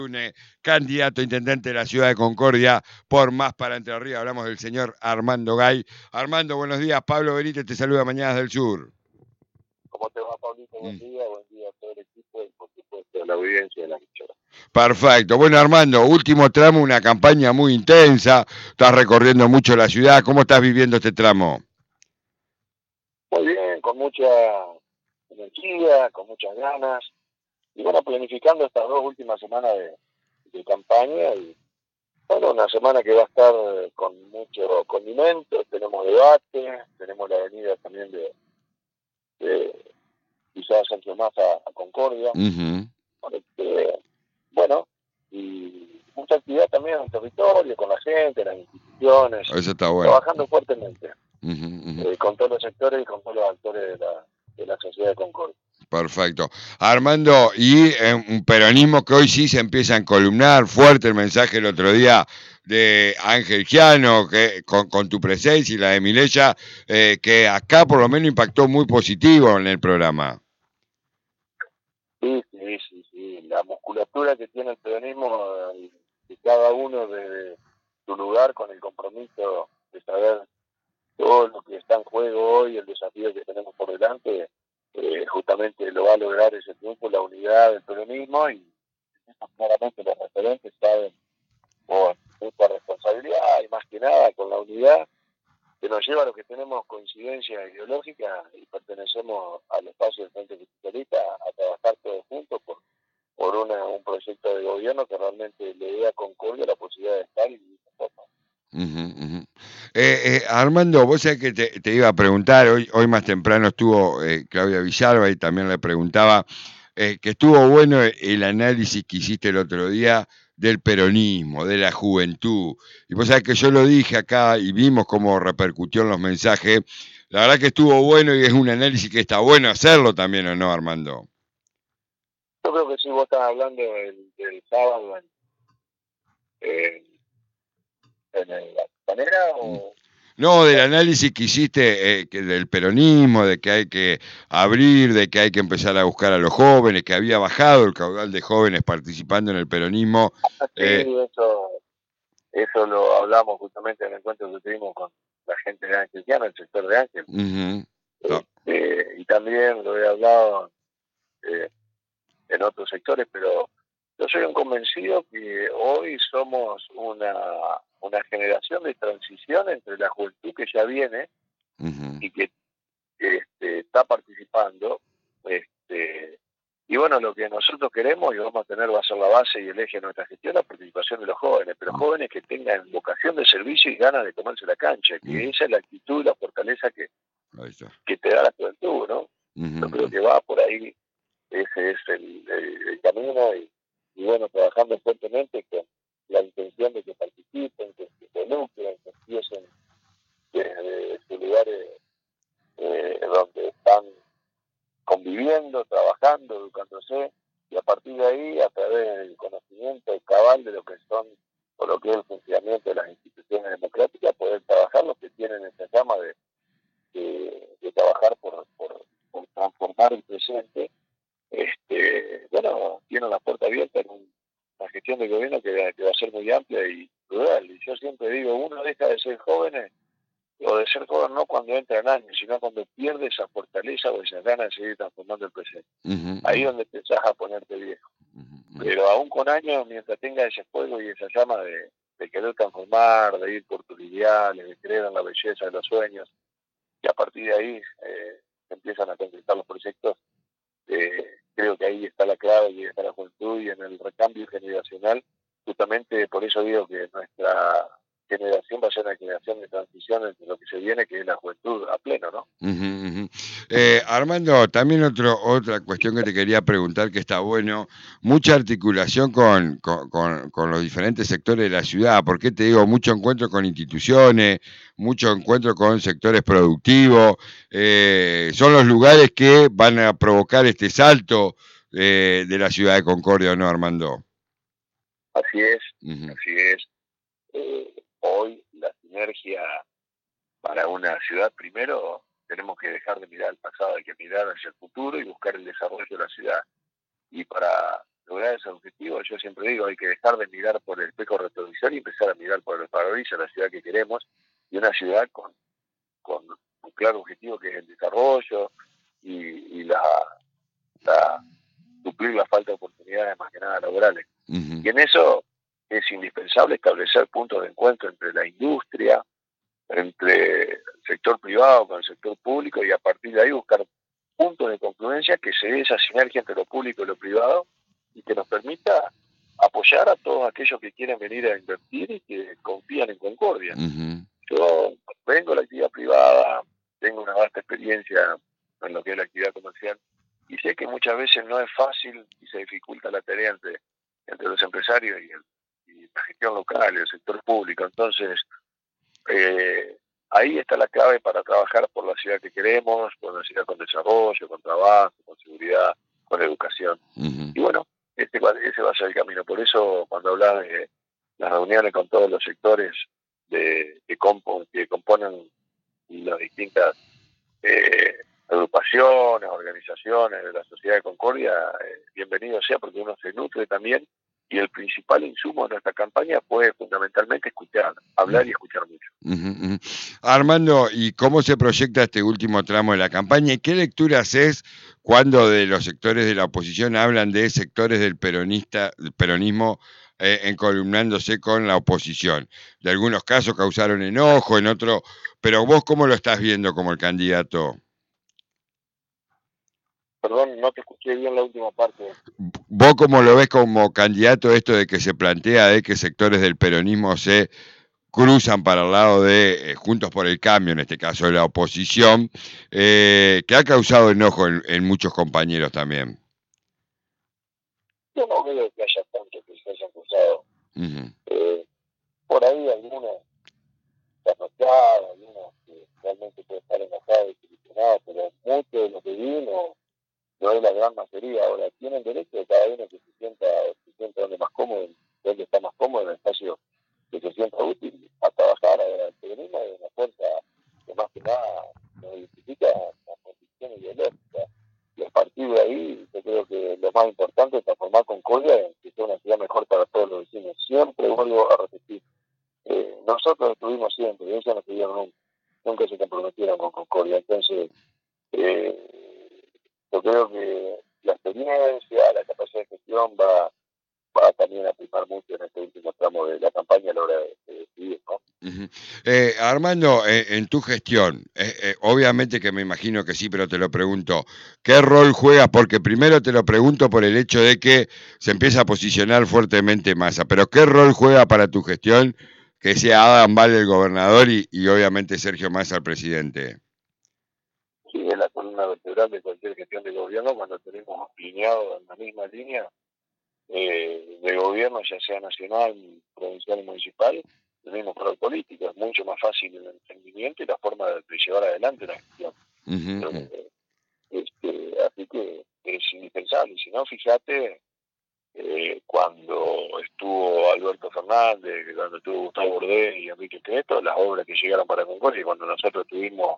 Candidato a intendente de la ciudad de Concordia por Más para Entre Ríos. Hablamos del señor Armando Gay. Armando, buenos días. Pablo Benítez te saluda Mañanas del Sur. ¿Cómo te va, Pablito? Buen día a todo el equipo y por supuesto a la audiencia de la emisora. Perfecto. Bueno, Armando, último tramo, una campaña muy intensa. Estás recorriendo mucho la ciudad. ¿Cómo estás viviendo este tramo? Muy bien, con mucha energía, con muchas ganas. Y bueno, planificando estas 2 últimas semanas de campaña. Y bueno, una semana que va a estar con mucho condimento. Tenemos debate, tenemos la avenida también de quizás Sancho Más a Concordia. Bueno, y mucha actividad también en el territorio, con la gente, las instituciones. Eso está bueno. Trabajando fuertemente. Con todos los sectores y con todos los actores de la sociedad de Concordia. Perfecto. Armando, y un peronismo que hoy sí se empieza a encolumnar, fuerte el mensaje el otro día de Ángel Giano, que con tu presencia y la de Mileya, que acá por lo menos impactó muy positivo en el programa. Sí. La musculatura que tiene el peronismo, de cada uno de su lugar, con el compromiso de saber todo lo que está en juego hoy, el desafío que tenemos por delante, justamente lo va a lograr ese triunfo, la unidad del peronismo, y claramente los referentes saben con mucha responsabilidad y más que nada con la unidad que nos lleva a los que tenemos coincidencia ideológica y pertenecemos al espacio del Frente Justicialista a trabajar todos juntos por un proyecto de gobierno que realmente le dé a Concordia la posibilidad de estar y vivir mejor. Armando, vos sabés que te iba a preguntar, hoy más temprano estuvo Claudia Villalba y también le preguntaba que estuvo bueno el análisis que hiciste el otro día del peronismo, de la juventud. Y vos sabés que yo lo dije acá y vimos cómo repercutió en los mensajes. La verdad que estuvo bueno y es un análisis que está bueno hacerlo también, ¿o no, Armando? Yo creo que sí, vos estás hablando del sábado en la manera o... No, del análisis que hiciste del peronismo, de que hay que abrir, de que hay que empezar a buscar a los jóvenes, que había bajado el caudal de jóvenes participando en el peronismo. Sí, eso lo hablamos justamente en el encuentro que tuvimos con la gente de Ángel Giano, el sector de Ángel. Y también lo he hablado en otros sectores, pero yo soy un convencido que hoy somos una generación de transición entre la juventud que ya viene y que está participando. Y bueno, lo que nosotros queremos y vamos a tener va a ser la base y el eje de nuestra gestión, la participación de los jóvenes, pero jóvenes que tengan vocación de servicio y ganas de tomarse la cancha, que esa es la actitud y la fortaleza que te da la juventud, ¿no? Yo creo que va por ahí, ese es el camino y bueno, trabajando fuertemente con la intención de que participen, que se involucren, que empiecen desde sus lugares donde están conviviendo, trabajando, educándose, y a partir de ahí, a través del conocimiento cabal de lo que son o lo que es el funcionamiento de las instituciones democráticas, poder trabajar los que tienen esa llama de trabajar por transformar el presente. Bueno, tienen la puerta abierta en una gestión de gobierno que va a ser muy amplia y plural. Y yo siempre digo, uno deja de ser jóvenes o de ser joven no cuando entra en años, sino cuando pierde esa fortaleza o esas ganas de seguir transformando el presente. Ahí es donde empezás a ponerte viejo. Pero aún con años, mientras tenga ese fuego y esa llama de querer transformar, de ir por tus ideales, de creer en la belleza de los sueños, y a partir de ahí se empiezan a concretar los proyectos, creo que ahí está la clave y está la juventud y en el recambio generacional. Justamente por eso digo que nuestra generación va a ser una generación de transición entre lo que se viene, que es la juventud a pleno, ¿no? Armando, también otra cuestión que te quería preguntar, que está bueno, mucha articulación con los diferentes sectores de la ciudad. ¿Por qué te digo? Mucho encuentro con instituciones, mucho encuentro con sectores productivos. Son los lugares que van a provocar este salto de la ciudad de Concordia, ¿o no, Armando? Así es, así es. Hoy la sinergia para una ciudad, primero tenemos que dejar de mirar al pasado, hay que mirar hacia el futuro y buscar el desarrollo de la ciudad. Y para lograr ese objetivo, yo siempre digo, hay que dejar de mirar por el espejo retrovisor y empezar a mirar por el parabrisas la ciudad que queremos, y una ciudad con un claro objetivo que es el desarrollo y suplir la falta de oportunidades más que nada laborales. Y en eso es indispensable establecer puntos de encuentro entre la industria, entre el sector privado con el sector público, y a partir de ahí buscar puntos de confluencia que se dé esa sinergia entre lo público y lo privado y que nos permita apoyar a todos aquellos que quieren venir a invertir y que confían en Concordia. Yo vengo de la actividad privada, tengo una vasta experiencia en lo que es la actividad comercial y sé que muchas veces no es fácil y se dificulta la tarea entre los empresarios y la gestión local y el sector público. Entonces, ahí está la clave para trabajar por la ciudad que queremos, por una ciudad con desarrollo, con trabajo, con seguridad, con educación. Y bueno, ese va a ser el camino. Por eso, cuando hablaba de las reuniones con todos los sectores que componen las distintas agrupaciones, organizaciones de la sociedad de Concordia, bienvenido sea, porque uno se nutre también, y el principal insumo de nuestra campaña fue fundamentalmente escuchar, hablar y escuchar mucho. Armando, ¿y cómo se proyecta este último tramo de la campaña? ¿Y qué lectura haces cuando de los sectores de la oposición hablan de sectores del peronismo encolumnándose con la oposición? De algunos casos causaron enojo, en otros, pero vos ¿cómo lo estás viendo como el candidato? Perdón, no te escuché bien la última parte. ¿Vos cómo lo ves como candidato esto de que se plantea de que sectores del peronismo se cruzan para el lado de Juntos por el Cambio, en este caso de la oposición, que ha causado enojo en muchos compañeros también? Yo no veo que haya tanto que se hayan cruzado. Por ahí algunos enojados, algunos que realmente pueden estar enojados y solucionados, pero mucho de lo que vi no es la gran mayoría. Ahora, tienen derecho de cada uno que se sienta donde más cómodo, donde está más cómodo, en el espacio que se sienta útil a trabajar. El peronismo es una fuerza que más que nada nos identifica la posición ideológica. Y a partir de ahí, yo creo que lo más importante es transformar Concordia en que sea una ciudad mejor para todos los vecinos. Siempre vuelvo a repetir, nosotros estuvimos siempre, y ellos no estuvieron nunca se comprometieron con Concordia. Entonces, yo creo que la experiencia, la capacidad de gestión va también a primar mucho en este último tramo de la campaña a la hora de decidir, ¿no? Armando, en tu gestión, obviamente que me imagino que sí, pero te lo pregunto, ¿qué rol juega? Porque primero te lo pregunto por el hecho de que se empieza a posicionar fuertemente Massa, pero ¿qué rol juega para tu gestión que sea Adam Vale el gobernador y obviamente Sergio Massa el presidente? Sí, es la columna vertebral de cualquier gestión de gobierno cuando tenemos alineado en la misma línea de gobierno, ya sea nacional, provincial y municipal, el mismo color político. Es mucho más fácil el entendimiento y la forma de llevar adelante la gestión. Así que es indispensable. Si no, fíjate, cuando estuvo Alberto Fernández, cuando estuvo Gustavo Bordé y Enrique Creto, las obras que llegaron para Concordia, y cuando nosotros tuvimos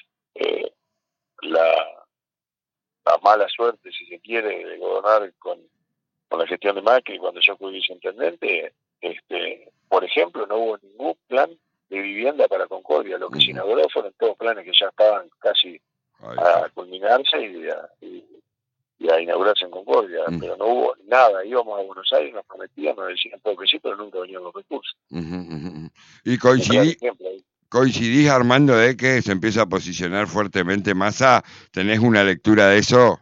la mala suerte, si se quiere, de gobernar con la gestión de Macri, cuando yo fui viceintendente, por ejemplo, no hubo ningún plan de vivienda para Concordia. Lo que se inauguró fueron todos planes que ya estaban casi a culminarse y a inaugurarse en Concordia, pero no hubo nada. Íbamos a Buenos Aires, nos prometían, nos decían todo que sí, pero nunca venían los recursos. Y coincidís, Armando, de que se empieza a posicionar fuertemente Massa. ¿Tenés una lectura de eso?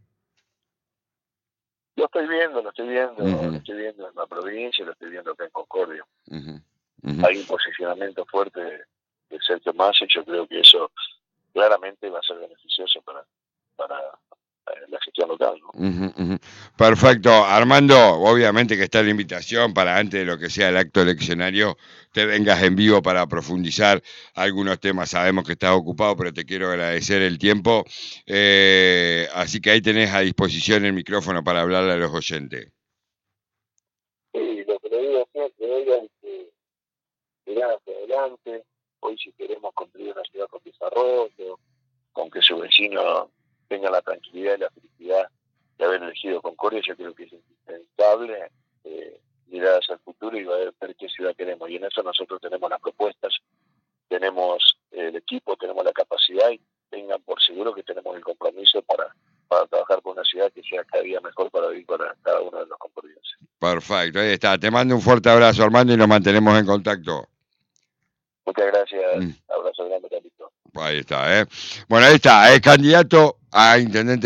Lo estoy viendo en la provincia, lo estoy viendo acá en Concordia. Hay un posicionamiento fuerte de Sergio Massa, y yo creo que eso claramente va a ser beneficioso para la gestión local, ¿no? Perfecto. Armando, obviamente que está la invitación para antes de lo que sea el acto eleccionario, te vengas en vivo para profundizar algunos temas. Sabemos que estás ocupado, pero te quiero agradecer el tiempo. Así que ahí tenés a disposición el micrófono para hablarle a los oyentes. Sí, lo que le digo siempre es que mirar hacia adelante. Hoy, si queremos construir una ciudad con desarrollo, con que su vecino tenga la tranquilidad y la felicidad de haber elegido Concordia, yo creo que es responsable, mirar hacia el futuro y ver qué ciudad queremos. Y en eso nosotros tenemos las propuestas, tenemos el equipo, tenemos la capacidad y tengan por seguro que tenemos el compromiso para trabajar por una ciudad que sea cada día mejor para vivir para cada uno de los compromisos. Perfecto, ahí está. Te mando un fuerte abrazo, Armando, y nos mantenemos en contacto. Muchas gracias. Abrazo grande, Carlito. Ahí está, Bueno, ahí está, es candidato a intendente.